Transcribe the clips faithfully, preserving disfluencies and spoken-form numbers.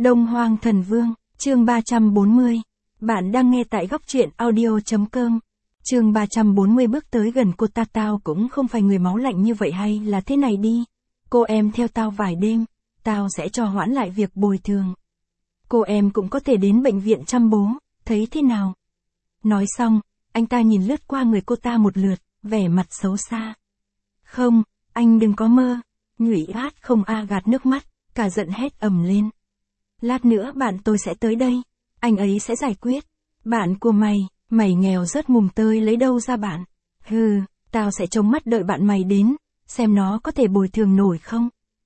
Đông Hoang Thần Vương, chương ba trăm bốn mươi. Bạn đang nghe tại góc truyện audio.com. Chương ba trăm bốn mươi bước tới gần cô ta. Tao cũng không phải người máu lạnh như vậy, hay là thế này đi. Cô em theo tao vài đêm, tao sẽ cho hoãn lại việc bồi thường. Cô em cũng có thể đến bệnh viện chăm bố, thấy thế nào? Nói xong, anh ta nhìn lướt qua người cô ta một lượt, vẻ mặt xấu xa. Không, anh đừng có mơ. Nhụy át không a gạt nước mắt, cả giận hét ầm lên. Lát nữa bạn tôi sẽ tới đây, anh ấy sẽ giải quyết. Bạn của mày, mày nghèo rớt mùng tơi lấy đâu ra bạn? Hừ, tao sẽ trông mắt đợi bạn mày đến, xem nó có thể bồi thường nổi không?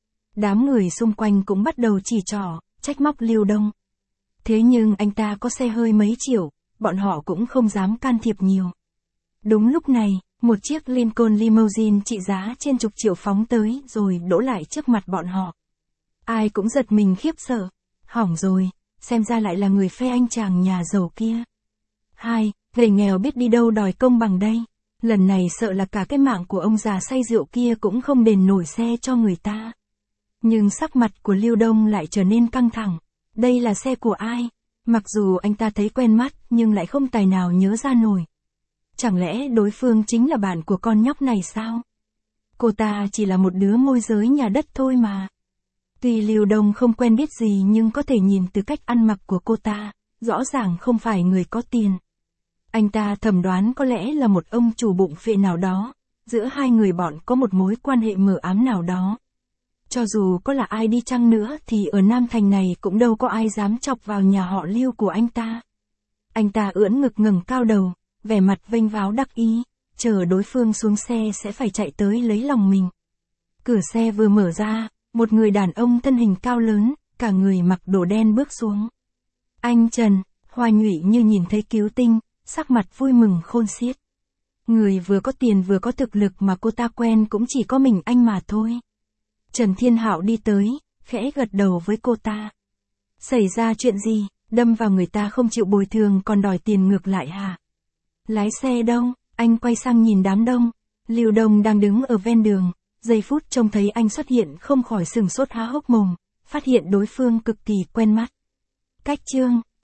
Đám người xung quanh cũng bắt đầu chỉ trỏ, trách móc Lưu Đông. Thế nhưng anh ta có xe hơi mấy triệu, bọn họ cũng không dám can thiệp nhiều. Đúng lúc này, một chiếc Lincoln limousine trị giá trên chục triệu phóng tới rồi đỗ lại trước mặt bọn họ. Ai cũng giật mình khiếp sợ. Hỏng rồi, xem ra lại là người phe anh chàng nhà giàu kia. Hai, gầy nghèo biết đi đâu đòi công bằng đây. Lần này sợ là cả cái mạng của ông già say rượu kia cũng không đền nổi xe cho người ta. Nhưng sắc mặt của Lưu Đông lại trở nên căng thẳng. Đây là xe của ai? Mặc dù anh ta thấy quen mắt nhưng lại không tài nào nhớ ra nổi. Chẳng lẽ đối phương chính là bạn của con nhóc này sao? Cô ta chỉ là một đứa môi giới nhà đất thôi mà. Tuy Lưu Đông không quen biết gì nhưng có thể nhìn từ cách ăn mặc của cô ta, rõ ràng không phải người có tiền. Anh ta thầm đoán có lẽ là một ông chủ bụng phệ nào đó, giữa hai người bọn có một mối quan hệ mờ ám nào đó. Cho dù có là ai đi chăng nữa thì ở Nam Thành này cũng đâu có ai dám chọc vào nhà họ Lưu của anh ta. Anh ta ưỡn ngực ngẩng cao đầu, vẻ mặt vênh váo đắc ý, chờ đối phương xuống xe sẽ phải chạy tới lấy lòng mình. Cửa xe vừa mở ra, một người đàn ông thân hình cao lớn, cả người mặc đồ đen bước xuống. Anh Trần, Hoa Nhụy như nhìn thấy cứu tinh, sắc mặt vui mừng khôn xiết. Người vừa có tiền vừa có thực lực mà cô ta quen cũng chỉ có mình anh mà thôi. Trần Thiên Hạo đi tới, khẽ gật đầu với cô ta. Xảy ra chuyện gì, đâm vào người ta không chịu bồi thường còn đòi tiền ngược lại hả? Lái xe đâu? Anh quay sang nhìn đám đông. Lưu Đông đang đứng ở ven đường. Giây phút trông thấy anh xuất hiện không khỏi sừng sốt há hốc mồm, phát hiện đối phương cực kỳ quen mắt. Cách chương,